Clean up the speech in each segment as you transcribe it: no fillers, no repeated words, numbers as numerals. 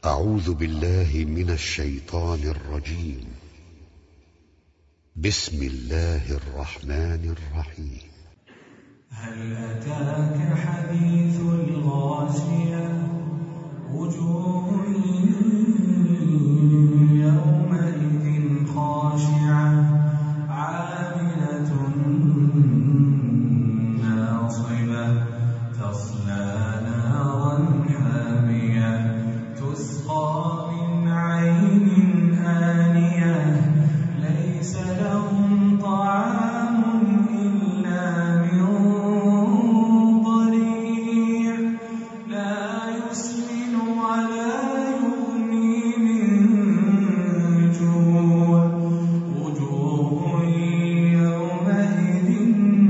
أعوذ بالله من الشيطان الرجيم. بسم الله الرحمن الرحيم. هل أتاك حديث الغاشية وجوه يومئذ خاشعة عاملة ناصبة تصلى نارا حامية تسقى من عين آنية ليس لهم طعام إلا من ضريع لا يسمن ولا يغني من جوع وجوه يومئذ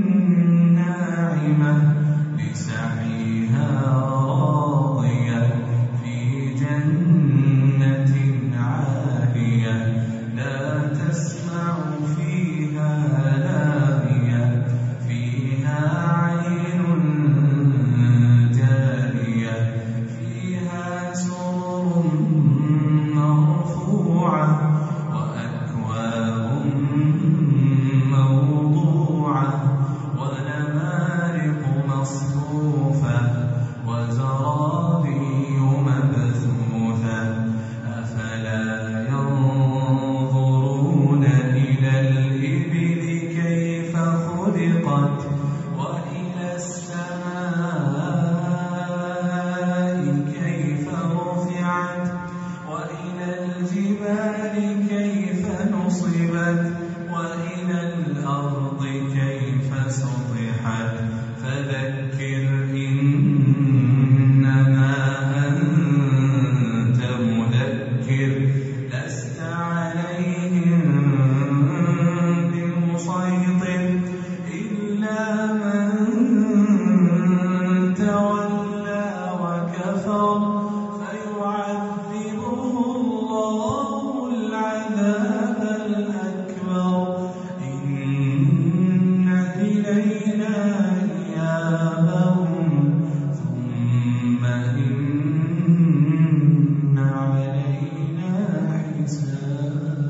ناعمة لسعيها راضية في جنة عالية لا تسمع فيها لاغية فيها عين جارية فيها سرر مرفوعة وأكواب موضوعة ونمارق مصفوفة وزرابي مبثوثة أفلا ينظرون إلى الإبل كيف خلقت وإلى السماء كيف رفعت وإلى الجبال كيف نصبت وإلى الأرض كيف سطحت فذكر إنما أنت مذكر لست عليهم بمسيطر إلا من تولى وكفر فيعذبه الله العذاب الأكبر إن إلينا إيابهم ثم إن علينا حسابهم.